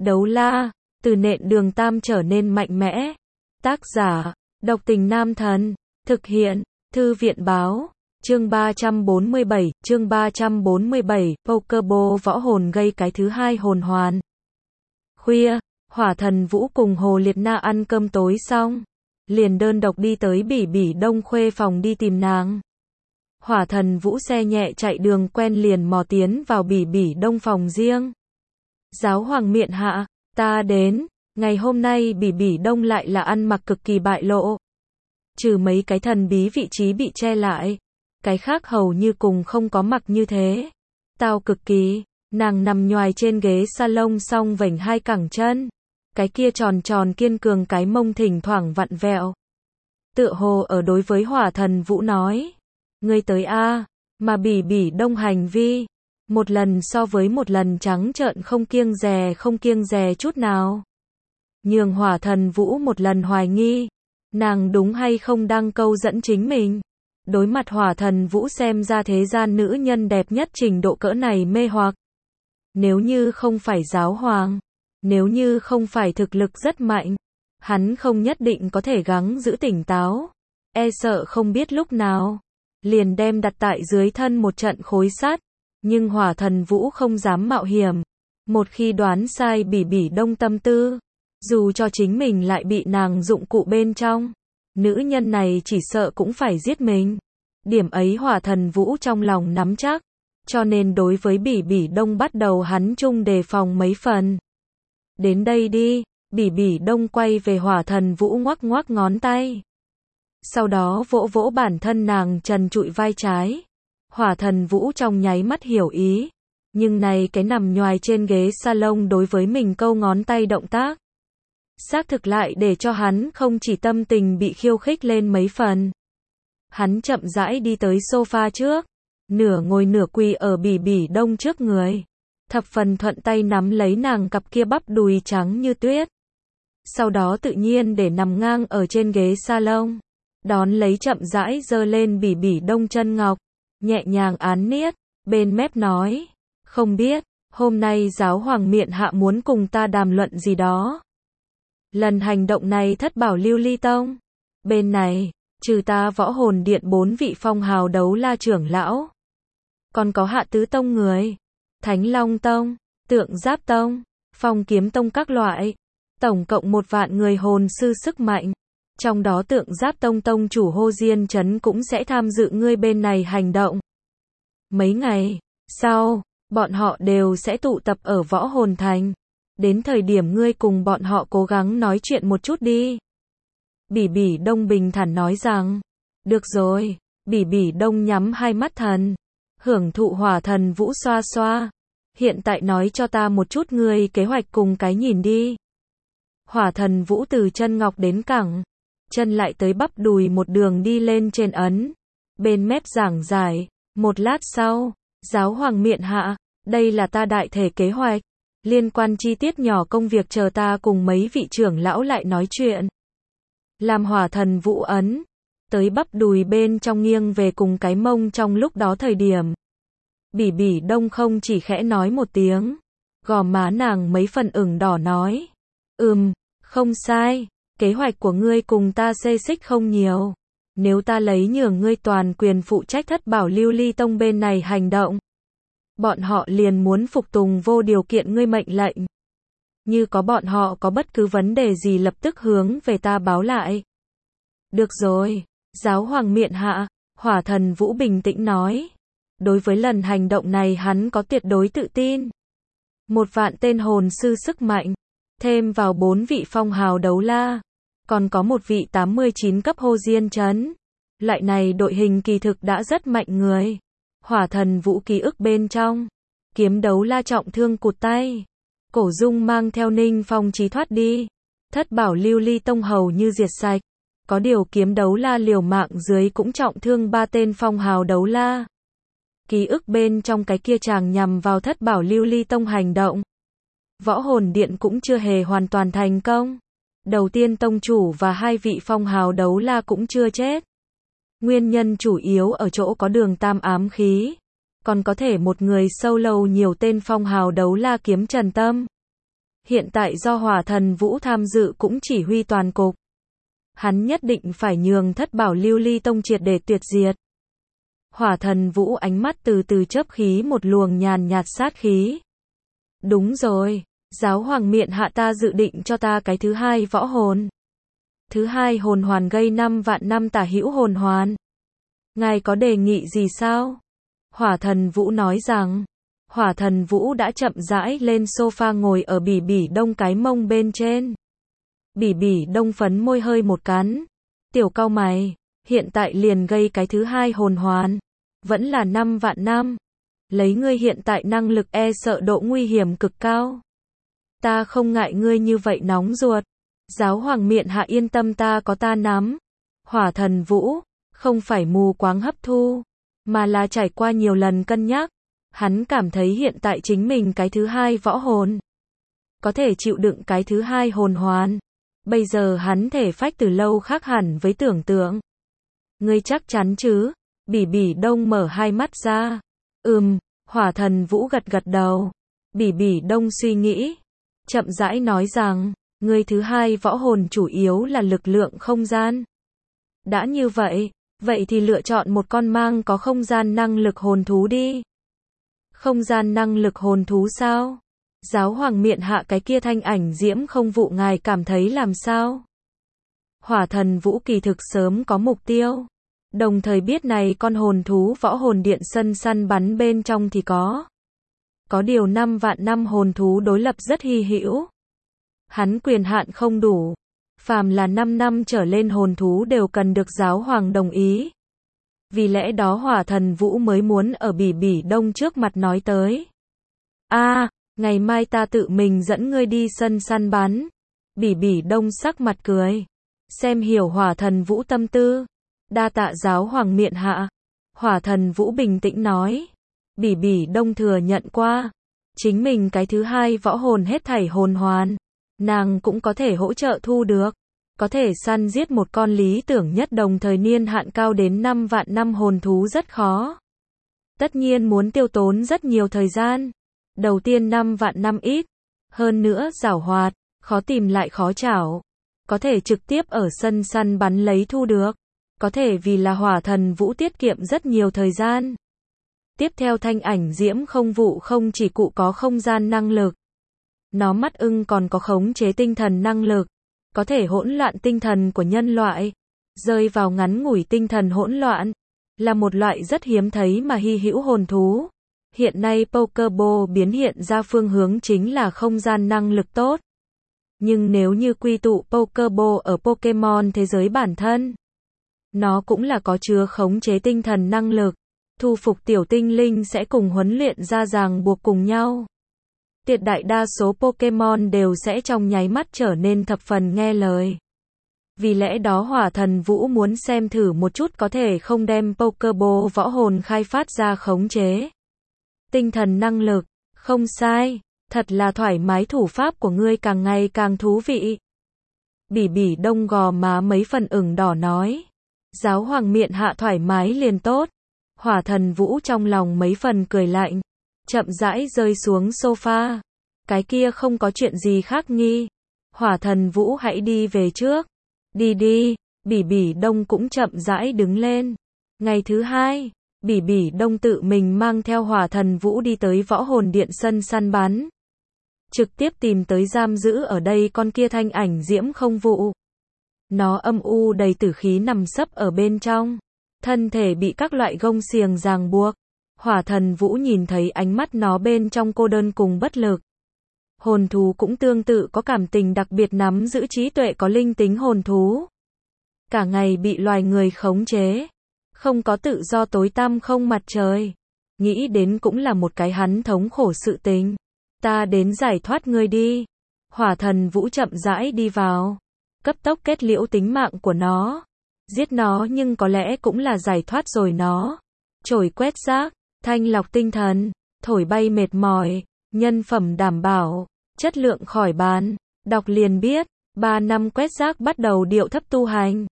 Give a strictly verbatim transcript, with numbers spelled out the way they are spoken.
Đấu la, từ nện đường tam trở nên mạnh mẽ. Tác giả, độc tình nam thần. Thực hiện, thư viện báo. Chương ba trăm bốn mươi bảy, chương ba trăm bốn mươi bảy, Pokeball võ hồn gây cái thứ hai hồn hoàn. Khuya, Hỏa Thần Vũ cùng Hồ Liệt Na ăn cơm tối xong, liền đơn độc đi tới Bỉ Bỉ Đông Khuê phòng đi tìm nàng. Hỏa Thần Vũ xe nhẹ chạy đường quen liền mò tiến vào Bỉ Bỉ Đông phòng riêng. Giáo hoàng miện hạ, ta đến, ngày hôm nay Bỉ Bỉ Đông lại là ăn mặc cực kỳ bại lộ. Trừ mấy cái thần bí vị trí bị che lại, cái khác hầu như cùng không có mặc như thế. Tao cực kỳ, nàng nằm nhoài trên ghế salon song vểnh hai cẳng chân. Cái kia tròn tròn kiên cường cái mông thỉnh thoảng vặn vẹo. Tựa hồ ở đối với Hỏa Thần Vũ nói. Ngươi tới a, mà Bỉ Bỉ Đông hành vi. Một lần so với một lần trắng trợn không kiêng dè không kiêng dè chút nào. Nhường Hỏa Thần Vũ một lần hoài nghi. Nàng đúng hay không đang câu dẫn chính mình. Đối mặt Hỏa Thần Vũ xem ra thế gian nữ nhân đẹp nhất trình độ cỡ này mê hoặc. Nếu như không phải giáo hoàng, nếu như không phải thực lực rất mạnh, hắn không nhất định có thể gắng giữ tỉnh táo. E sợ không biết lúc nào, liền đem đặt tại dưới thân một trận khối sắt. Nhưng Hỏa Thần Vũ không dám mạo hiểm. Một khi đoán sai Bỉ Bỉ Đông tâm tư, dù cho chính mình lại bị nàng dụng cụ bên trong, nữ nhân này chỉ sợ cũng phải giết mình. Điểm ấy Hỏa Thần Vũ trong lòng nắm chắc, cho nên đối với Bỉ Bỉ Đông bắt đầu hắn chung đề phòng mấy phần. Đến đây đi, Bỉ Bỉ Đông quay về Hỏa Thần Vũ ngoắc ngoắc ngón tay. Sau đó vỗ vỗ bản thân nàng trần trụi vai trái. Hỏa Thần Vũ trong nháy mắt hiểu ý, nhưng này cái nằm nhoài trên ghế salon đối với mình câu ngón tay động tác. Xác thực lại để cho hắn không chỉ tâm tình bị khiêu khích lên mấy phần. Hắn chậm rãi đi tới sofa trước, nửa ngồi nửa quỳ ở Bỉ Bỉ Đông trước người. Thập phần thuận tay nắm lấy nàng cặp kia bắp đùi trắng như tuyết. Sau đó tự nhiên để nằm ngang ở trên ghế salon. Đón lấy chậm rãi giơ lên Bỉ Bỉ Đông chân ngọc, nhẹ nhàng án niết, bên mép nói. Không biết, hôm nay giáo hoàng miện hạ muốn cùng ta đàm luận gì đó. Lần hành động này thất bảo lưu ly tông. Bên này, trừ ta võ hồn điện bốn vị phong hào đấu la trưởng lão. Còn có hạ tứ tông người. Thánh Long Tông, Tượng Giáp Tông, Phong Kiếm Tông các loại. Tổng cộng một vạn người hồn sư sức mạnh. Trong đó Tượng Giáp Tông tông chủ Hồ Diên Trấn cũng sẽ tham dự ngươi bên này hành động. Mấy ngày sau, bọn họ đều sẽ tụ tập ở Võ Hồn Thành. Đến thời điểm ngươi cùng bọn họ cố gắng nói chuyện một chút đi. Bỉ Bỉ Đông bình thản nói rằng. Được rồi, Bỉ Bỉ Đông nhắm hai mắt thần. Hưởng thụ Hỏa Thần Vũ xoa xoa. Hiện tại nói cho ta một chút ngươi kế hoạch cùng cái nhìn đi. Hỏa Thần Vũ từ chân ngọc đến cẳng. Chân lại tới bắp đùi một đường đi lên trên ấn. Bên mép giảng giải. Một lát sau, giáo hoàng miện hạ. Đây là ta đại thể kế hoạch. Liên quan chi tiết nhỏ công việc chờ ta cùng mấy vị trưởng lão lại nói chuyện. Làm Hỏa Thần Vũ ấn. Tới bắp đùi bên trong nghiêng về cùng cái mông trong lúc đó thời điểm. Bỉ Bỉ Đông không chỉ khẽ nói một tiếng. Gò má nàng mấy phần ửng đỏ nói. Ừm, không sai. Kế hoạch của ngươi cùng ta xê xích không nhiều. Nếu ta lấy nhường ngươi toàn quyền phụ trách thất bảo lưu ly tông bên này hành động. Bọn họ liền muốn phục tùng vô điều kiện ngươi mệnh lệnh. Như có bọn họ có bất cứ vấn đề gì lập tức hướng về ta báo lại. Được rồi, giáo hoàng miện hạ, Hỏa Thần Vũ bình tĩnh nói. Đối với lần hành động này hắn có tuyệt đối tự tin. Một vạn tên hồn sư sức mạnh, thêm vào bốn vị phong hào đấu la, còn có một vị tám mươi chín cấp Hồ Diên Trấn. Loại này đội hình kỳ thực đã rất mạnh người. Hỏa Thần Vũ ký ức bên trong, kiếm đấu la trọng thương cụt tay. Cổ Dung mang theo Ninh Phong Chí thoát đi. Thất bảo lưu ly tông hầu như diệt sạch. Có điều kiếm đấu la liều mạng dưới cũng trọng thương ba tên phong hào đấu la. Ký ức bên trong cái kia chàng nhằm vào thất bảo lưu ly tông hành động. Võ hồn điện cũng chưa hề hoàn toàn thành công. Đầu tiên tông chủ và hai vị phong hào đấu la cũng chưa chết. Nguyên nhân chủ yếu ở chỗ có đường tam ám khí. Còn có thể một người solo nhiều tên phong hào đấu la kiếm Trần Tâm. Hiện tại do Hỏa Thần Vũ tham dự cũng chỉ huy toàn cục. Hắn nhất định phải nhường Thất Bảo Lưu Ly Tông triệt để tuyệt diệt. Hỏa Thần Vũ ánh mắt từ từ chớp khí một luồng nhàn nhạt sát khí. Đúng rồi, giáo hoàng miện hạ ta dự định cho ta cái thứ hai võ hồn. Thứ hai hồn hoàn gây năm vạn năm tả hữu hồn hoàn. Ngài có đề nghị gì sao? Hỏa Thần Vũ nói rằng, Hỏa Thần Vũ đã chậm rãi lên sofa ngồi ở Bỉ Bỉ Đông cái mông bên trên. Bỉ Bỉ Đông phấn môi hơi một cắn. Tiểu cau mày, hiện tại liền gây cái thứ hai hồn hoàn. Vẫn là năm vạn năm. Lấy ngươi hiện tại năng lực e sợ độ nguy hiểm cực cao. Ta không ngại ngươi như vậy nóng ruột. Giáo hoàng miện hạ yên tâm ta có ta nắm. Hỏa Thần Vũ, không phải mù quáng hấp thu, mà là trải qua nhiều lần cân nhắc. Hắn cảm thấy hiện tại chính mình cái thứ hai võ hồn. Có thể chịu đựng cái thứ hai hồn hoàn. Bây giờ hắn thể phách từ lâu khác hẳn với tưởng tượng. Ngươi chắc chắn chứ? Bỉ Bỉ Đông mở hai mắt ra. Ừm, Hỏa Thần Vũ gật gật đầu. Bỉ Bỉ Đông suy nghĩ. Chậm rãi nói rằng, ngươi thứ hai võ hồn chủ yếu là lực lượng không gian. Đã như vậy, vậy thì lựa chọn một con mang có không gian năng lực hồn thú đi. Không gian năng lực hồn thú sao? Giáo hoàng miện hạ cái kia thanh ảnh diễm không vụ ngài cảm thấy làm sao? Hỏa Thần Vũ kỳ thực sớm có mục tiêu. Đồng thời biết này con hồn thú võ hồn điện sân săn bắn bên trong thì có. Có điều năm vạn năm hồn thú đối lập rất hy hữu. Hắn quyền hạn không đủ. Phàm là năm năm trở lên hồn thú đều cần được giáo hoàng đồng ý. Vì lẽ đó Hỏa Thần Vũ mới muốn ở Bỉ Bỉ Đông trước mặt nói tới. A, à, ngày mai ta tự mình dẫn ngươi đi sân săn bắn. Bỉ Bỉ Đông sắc mặt cười. Xem hiểu Hỏa Thần Vũ tâm tư. Đa tạ giáo hoàng miện hạ. Hỏa Thần Vũ bình tĩnh nói. Bỉ Bỉ Đông thừa nhận qua. Chính mình cái thứ hai võ hồn hết thảy hồn hoàn. Nàng cũng có thể hỗ trợ thu được. Có thể săn giết một con lý tưởng nhất đồng thời niên hạn cao đến năm vạn năm hồn thú rất khó. Tất nhiên muốn tiêu tốn rất nhiều thời gian. Đầu tiên năm vạn năm ít. Hơn nữa giảo hoạt, khó tìm lại khó chảo. Có thể trực tiếp ở sân săn bắn lấy thu được. Có thể vì là Hỏa Thần Vũ tiết kiệm rất nhiều thời gian. Tiếp theo thanh ảnh diễm không vụ không chỉ cụ có không gian năng lực. Nó mắt ưng còn có khống chế tinh thần năng lực. Có thể hỗn loạn tinh thần của nhân loại. Rơi vào ngắn ngủi tinh thần hỗn loạn. Là một loại rất hiếm thấy mà hy hữu hồn thú. Hiện nay Pokéball biến hiện ra phương hướng chính là không gian năng lực tốt. Nhưng nếu như quy tụ Pokéball ở Pokemon thế giới bản thân. Nó cũng là có chứa khống chế tinh thần năng lực. Thu phục tiểu tinh linh sẽ cùng huấn luyện ra ràng buộc cùng nhau. Tuyệt đại đa số Pokemon đều sẽ trong nháy mắt trở nên thập phần nghe lời. Vì lẽ đó Hỏa Thần Vũ muốn xem thử một chút có thể không đem Pokéball võ hồn khai phát ra khống chế. Tinh thần năng lực, không sai, thật là thoải mái thủ pháp của ngươi càng ngày càng thú vị. Bỉ Bỉ Đông gò má mấy phần ửng đỏ nói. Giáo hoàng miện hạ thoải mái liền tốt. Hỏa Thần Vũ trong lòng mấy phần cười lạnh. Chậm rãi rơi xuống sofa. Cái kia không có chuyện gì khác nghi. Hỏa Thần Vũ hãy đi về trước. Đi đi, Bỉ Bỉ Đông cũng chậm rãi đứng lên. Ngày thứ hai, Bỉ Bỉ Đông tự mình mang theo Hỏa Thần Vũ đi tới võ hồn điện sân săn bắn. Trực tiếp tìm tới giam giữ ở đây con kia thanh ảnh diễm không vụ. Nó âm u đầy tử khí nằm sấp ở bên trong. Thân thể bị các loại gông xiềng ràng buộc. Hỏa Thần Vũ nhìn thấy ánh mắt nó bên trong cô đơn cùng bất lực. Hồn thú cũng tương tự có cảm tình đặc biệt nắm giữ trí tuệ có linh tính hồn thú. Cả ngày bị loài người khống chế. Không có tự do tối tăm không mặt trời. Nghĩ đến cũng là một cái hắn thống khổ sự tình. Ta đến giải thoát ngươi đi. Hỏa Thần Vũ chậm rãi đi vào. Cấp tốc kết liễu tính mạng của nó. Giết nó nhưng có lẽ cũng là giải thoát rồi nó. Chổi quét rác, thanh lọc tinh thần, thổi bay mệt mỏi, nhân phẩm đảm bảo, chất lượng khỏi bàn. Đọc liền biết, ba năm quét rác bắt đầu điệu thấp tu hành.